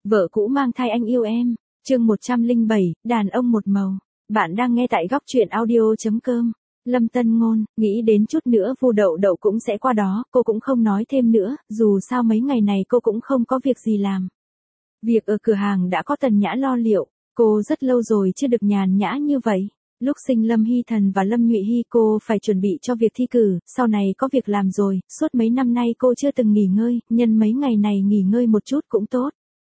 Vợ cũ mang thai anh yêu em. Chương 107, đàn ông một màu. Bạn đang nghe tại góc truyện audio.com. Lâm Tân Ngôn, nghĩ đến chút nữa Vu Đậu Đậu cũng sẽ qua đó, cô cũng không nói thêm nữa, dù sao mấy ngày này cô cũng không có việc gì làm. Việc ở cửa hàng đã có Tần Nhã lo liệu, cô rất lâu rồi chưa được nhàn nhã như vậy. Lúc sinh Lâm Hy Thần và Lâm Nhụy Hy cô phải chuẩn bị cho việc thi cử, sau này có việc làm rồi, suốt mấy năm nay cô chưa từng nghỉ ngơi, nhân mấy ngày này nghỉ ngơi một chút cũng tốt.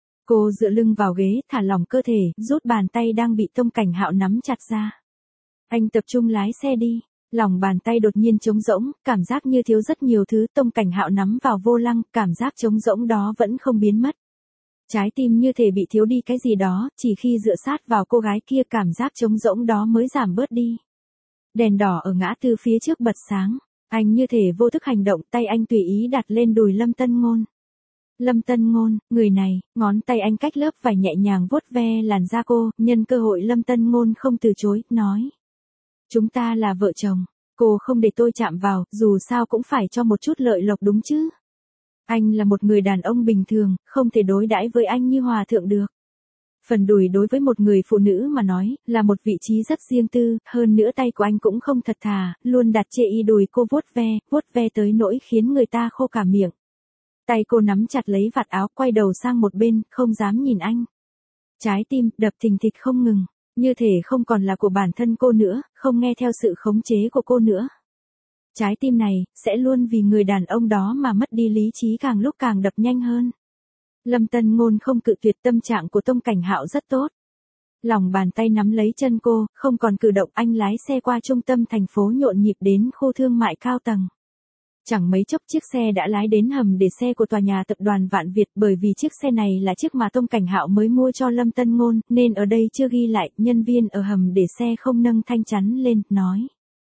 Cô dựa lưng vào ghế, thả lỏng cơ thể, rút bàn tay đang bị Tông Cảnh Hạo nắm chặt ra. Anh tập trung lái xe đi. Lòng bàn tay đột nhiên trống rỗng, cảm giác như thiếu rất nhiều thứ. Tông Cảnh Hạo nắm vào vô lăng, cảm giác trống rỗng đó vẫn không biến mất. Trái tim như thể bị thiếu đi cái gì đó, chỉ khi dựa sát vào cô gái kia cảm giác trống rỗng đó mới giảm bớt đi. Đèn đỏ ở ngã tư phía trước bật sáng, anh như thể vô thức hành động, tay anh tùy ý đặt lên đùi Lâm Tân Ngôn. Lâm Tân Ngôn, người này, ngón tay anh cách lớp vải nhẹ nhàng vuốt ve làn da cô, nhân cơ hội Lâm Tân Ngôn không từ chối, nói. Chúng ta là vợ chồng, cô không để tôi chạm vào, dù sao cũng phải cho một chút lợi lộc đúng chứ. Anh là một người đàn ông bình thường, không thể đối đãi với anh như hòa thượng được. Phần đùi đối với một người phụ nữ mà nói, là một vị trí rất riêng tư, hơn nữa tay của anh cũng không thật thà, luôn đặt chê y đùi cô vuốt ve tới nỗi khiến người ta khô cả miệng. Tay cô nắm chặt lấy vạt áo, quay đầu sang một bên, không dám nhìn anh. Trái tim đập thình thịch không ngừng, như thể không còn là của bản thân cô nữa, không nghe theo sự khống chế của cô nữa. Trái tim này, sẽ luôn vì người đàn ông đó mà mất đi lý trí, càng lúc càng đập nhanh hơn. Lâm Tân Ngôn không cự tuyệt, tâm trạng của Tông Cảnh Hạo rất tốt. Lòng bàn tay nắm lấy chân cô, không còn cử động, anh lái xe qua trung tâm thành phố nhộn nhịp đến khu thương mại cao tầng. Chẳng mấy chốc chiếc xe đã lái đến hầm để xe của tòa nhà tập đoàn Vạn Việt, bởi vì chiếc xe này là chiếc mà Tông Cảnh Hạo mới mua cho Lâm Tân Ngôn, nên ở đây chưa ghi lại, nhân viên ở hầm để xe không nâng thanh chắn lên, nói.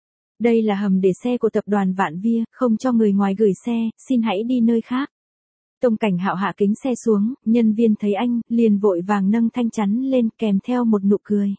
Đây là hầm để xe của tập đoàn Vạn Việt, không cho người ngoài gửi xe, xin hãy đi nơi khác. Tông Cảnh Hạo hạ kính xe xuống, nhân viên thấy anh, liền vội vàng nâng thanh chắn lên kèm theo một nụ cười.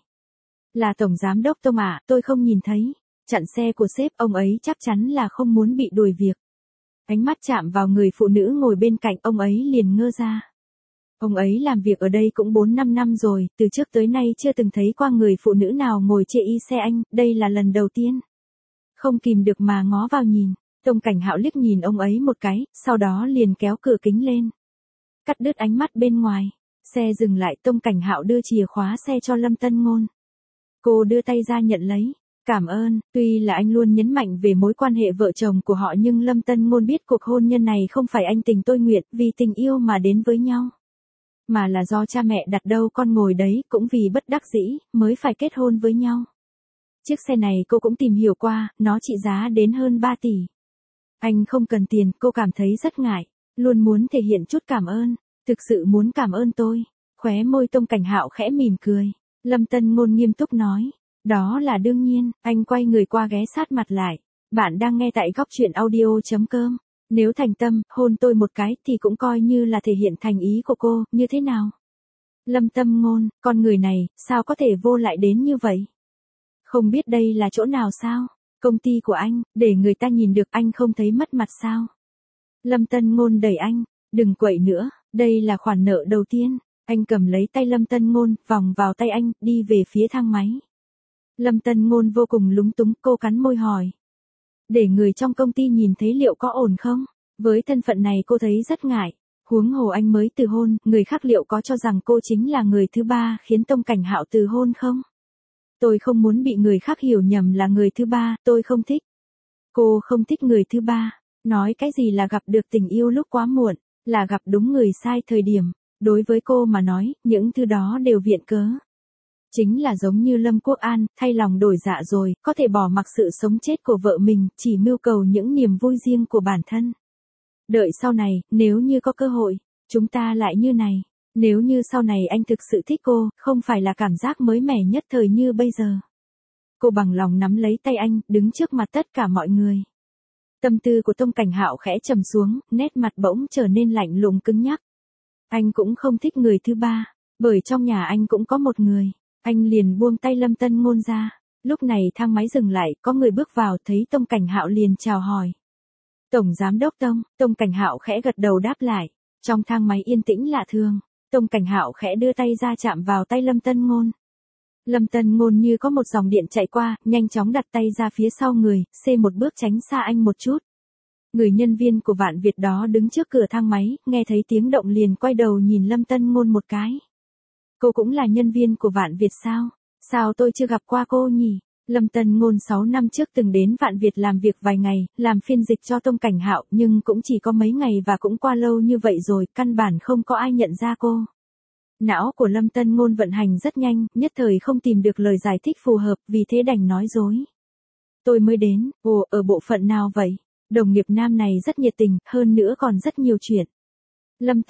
Là Tổng Giám đốc Tông ạ, tôi không nhìn thấy. Chặn xe của sếp, ông ấy chắc chắn là không muốn bị đuổi việc. Ánh mắt chạm vào người phụ nữ ngồi bên cạnh, ông ấy liền ngơ ra. Ông ấy làm việc ở đây cũng 4-5 năm rồi, từ trước tới nay chưa từng thấy qua người phụ nữ nào ngồi chê y xe anh, đây là lần đầu tiên. Không kìm được mà ngó vào nhìn, Tông Cảnh Hạo liếc nhìn ông ấy một cái, sau đó liền kéo cửa kính lên. Cắt đứt ánh mắt bên ngoài, xe dừng lại, Tông Cảnh Hạo đưa chìa khóa xe cho Lâm Tân Ngôn. Cô đưa tay ra nhận lấy. Cảm ơn, tuy là anh luôn nhấn mạnh về mối quan hệ vợ chồng của họ nhưng Lâm Tân Ngôn biết cuộc hôn nhân này không phải anh tình tôi nguyện vì tình yêu mà đến với nhau. Mà là do cha mẹ đặt đâu con ngồi đấy, cũng vì bất đắc dĩ, mới phải kết hôn với nhau. Chiếc xe này cô cũng tìm hiểu qua, nó trị giá đến hơn 3 tỷ. Anh không cần tiền, cô cảm thấy rất ngại, luôn muốn thể hiện chút cảm ơn, thực sự muốn cảm ơn tôi. Khóe môi Tông Cảnh Hạo khẽ mỉm cười, Lâm Tân Ngôn nghiêm túc nói. Đó là đương nhiên, anh quay người qua ghé sát mặt lại. Bạn đang nghe tại góc truyện audio.com. Nếu thành tâm, hôn tôi một cái thì cũng coi như là thể hiện thành ý của cô, như thế nào? Lâm Tân Ngôn, con người này, sao có thể vô lại đến như vậy? Không biết đây là chỗ nào sao? Công ty của anh, để người ta nhìn được anh không thấy mất mặt sao? Lâm Tân Ngôn đẩy anh, đừng quậy nữa, đây là khoản nợ đầu tiên. Anh cầm lấy tay Lâm Tân Ngôn, vòng vào tay anh, đi về phía thang máy. Lâm Tân Ngôn vô cùng lúng túng, cô cắn môi hỏi. Để người trong công ty nhìn thấy liệu có ổn không? Với thân phận này cô thấy rất ngại. Huống hồ anh mới từ hôn, người khác liệu có cho rằng cô chính là người thứ ba khiến Tông Cảnh Hạo từ hôn không? Tôi không muốn bị người khác hiểu nhầm là người thứ ba, tôi không thích. Cô không thích người thứ ba. Nói cái gì là gặp được tình yêu lúc quá muộn, là gặp đúng người sai thời điểm. Đối với cô mà nói, những thứ đó đều viện cớ. Chính là giống như Lâm Quốc An, thay lòng đổi dạ rồi, có thể bỏ mặc sự sống chết của vợ mình, chỉ mưu cầu những niềm vui riêng của bản thân. Đợi sau này, nếu như có cơ hội, chúng ta lại như này. Nếu như sau này anh thực sự thích cô, không phải là cảm giác mới mẻ nhất thời như bây giờ. Cô bằng lòng nắm lấy tay anh, đứng trước mặt tất cả mọi người. Tâm tư của Tông Cảnh Hạo khẽ trầm xuống, nét mặt bỗng trở nên lạnh lùng cứng nhắc. Anh cũng không thích người thứ ba, bởi trong nhà anh cũng có một người. Anh liền buông tay Lâm Tân Ngôn ra. Lúc này thang máy dừng lại, có người bước vào, thấy Tông Cảnh Hạo liền chào hỏi. Tổng Giám đốc Tông, Tông Cảnh Hạo khẽ gật đầu đáp lại. Trong thang máy yên tĩnh lạ thường. Tông Cảnh Hạo khẽ đưa tay ra chạm vào tay Lâm Tân Ngôn. Lâm Tân Ngôn như có một dòng điện chạy qua, nhanh chóng đặt tay ra phía sau người, xê một bước tránh xa anh một chút. Người nhân viên của Vạn Việt đó đứng trước cửa thang máy, nghe thấy tiếng động liền quay đầu nhìn Lâm Tân Ngôn một cái. Cô cũng là nhân viên của Vạn Việt sao? Sao tôi chưa gặp qua cô nhỉ? Lâm Tân Ngôn 6 năm trước từng đến Vạn Việt làm việc vài ngày, làm phiên dịch cho Tông Cảnh Hạo, nhưng cũng chỉ có mấy ngày và cũng qua lâu như vậy rồi, căn bản không có ai nhận ra cô. Não của Lâm Tân Ngôn vận hành rất nhanh, nhất thời không tìm được lời giải thích phù hợp, vì thế đành nói dối. Tôi mới đến, ở bộ phận nào vậy? Đồng nghiệp nam này rất nhiệt tình, hơn nữa còn rất nhiều chuyện. Lâm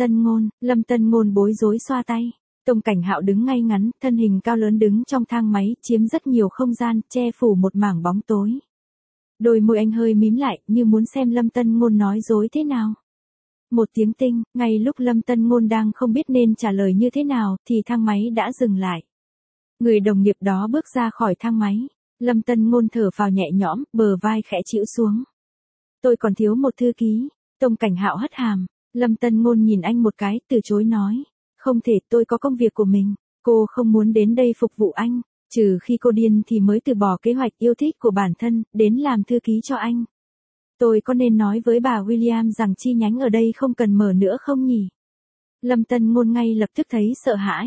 Tân Ngôn bối rối xoa tay. Tông Cảnh Hạo đứng ngay ngắn, thân hình cao lớn đứng trong thang máy, chiếm rất nhiều không gian, che phủ một mảng bóng tối. Đôi môi anh hơi mím lại, như muốn xem Lâm Tân Ngôn nói dối thế nào. Một tiếng tinh, ngay lúc Lâm Tân Ngôn đang không biết nên trả lời như thế nào, thì thang máy đã dừng lại. Người đồng nghiệp đó bước ra khỏi thang máy. Lâm Tân Ngôn thở phào nhẹ nhõm, bờ vai khẽ chịu xuống. Tôi còn thiếu một thư ký. Tông Cảnh Hạo hất hàm. Lâm Tân Ngôn nhìn anh một cái, từ chối nói. Không thể, tôi có công việc của mình. Cô không muốn đến đây phục vụ anh. Trừ khi cô điên thì mới từ bỏ kế hoạch yêu thích của bản thân, đến làm thư ký cho anh. Tôi có nên nói với bà William rằng chi nhánh ở đây không cần mở nữa không nhỉ? Lâm Tân Ngôn ngay lập tức thấy sợ hãi.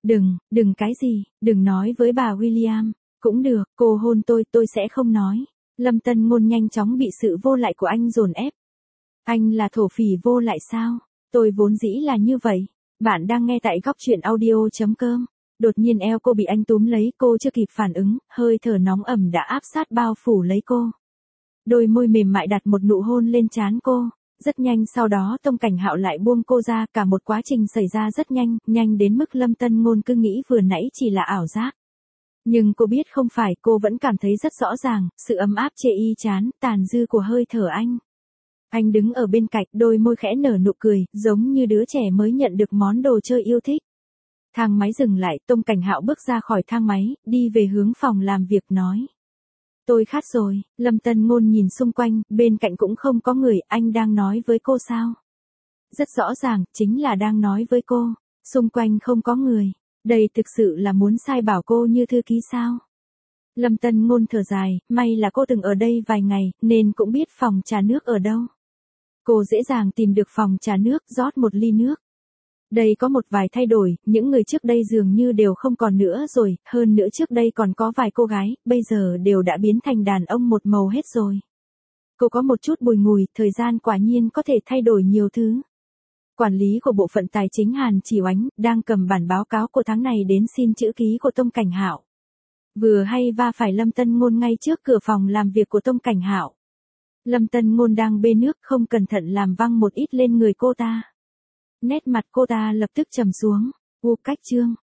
Đừng cái gì, đừng nói với bà William. Cũng được, cô hôn tôi sẽ không nói. Lâm Tân Ngôn nhanh chóng bị sự vô lại của anh dồn ép. Anh là thổ phỉ vô lại sao? Tôi vốn dĩ là như vậy. Bạn đang nghe tại góc truyện audio.com. Đột nhiên eo cô bị anh túm lấy, cô chưa kịp phản ứng, hơi thở nóng ẩm đã áp sát bao phủ lấy cô. Đôi môi mềm mại đặt một nụ hôn lên trán cô. Rất nhanh sau đó Tông Cảnh Hạo lại buông cô ra, cả một quá trình xảy ra rất nhanh đến mức Lâm Tân Ngôn cứ nghĩ vừa nãy chỉ là ảo giác. Nhưng cô biết không phải, cô vẫn cảm thấy rất rõ ràng, sự ấm áp chê y chán, tàn dư của hơi thở anh. Anh đứng ở bên cạnh, đôi môi khẽ nở nụ cười, giống như đứa trẻ mới nhận được món đồ chơi yêu thích. Thang máy dừng lại, Tông Cảnh Hạo bước ra khỏi thang máy, đi về hướng phòng làm việc nói. Tôi khát rồi. Lâm Tân Ngôn nhìn xung quanh, bên cạnh cũng không có người, anh đang nói với cô sao? Rất rõ ràng, chính là đang nói với cô. Xung quanh không có người. Đây thực sự là muốn sai bảo cô như thư ký sao? Lâm Tân Ngôn thở dài, may là cô từng ở đây vài ngày, nên cũng biết phòng trà nước ở đâu. Cô dễ dàng tìm được phòng trà nước, rót một ly nước. Đây có một vài thay đổi, những người trước đây dường như đều không còn nữa rồi, hơn nữa trước đây còn có vài cô gái, bây giờ đều đã biến thành đàn ông một màu hết rồi. Cô có một chút bùi ngùi, thời gian quả nhiên có thể thay đổi nhiều thứ. Quản lý của bộ phận tài chính Hàn Chỉ Oánh đang cầm bản báo cáo của tháng này đến xin chữ ký của Tông Cảnh Hạo. Vừa hay va phải Lâm Tân Ngôn ngay trước cửa phòng làm việc của Tông Cảnh Hạo. Lâm Tân Ngôn đang bê nước, không cẩn thận làm văng một ít lên người cô ta. Nét mặt cô ta lập tức trầm xuống. Cách chương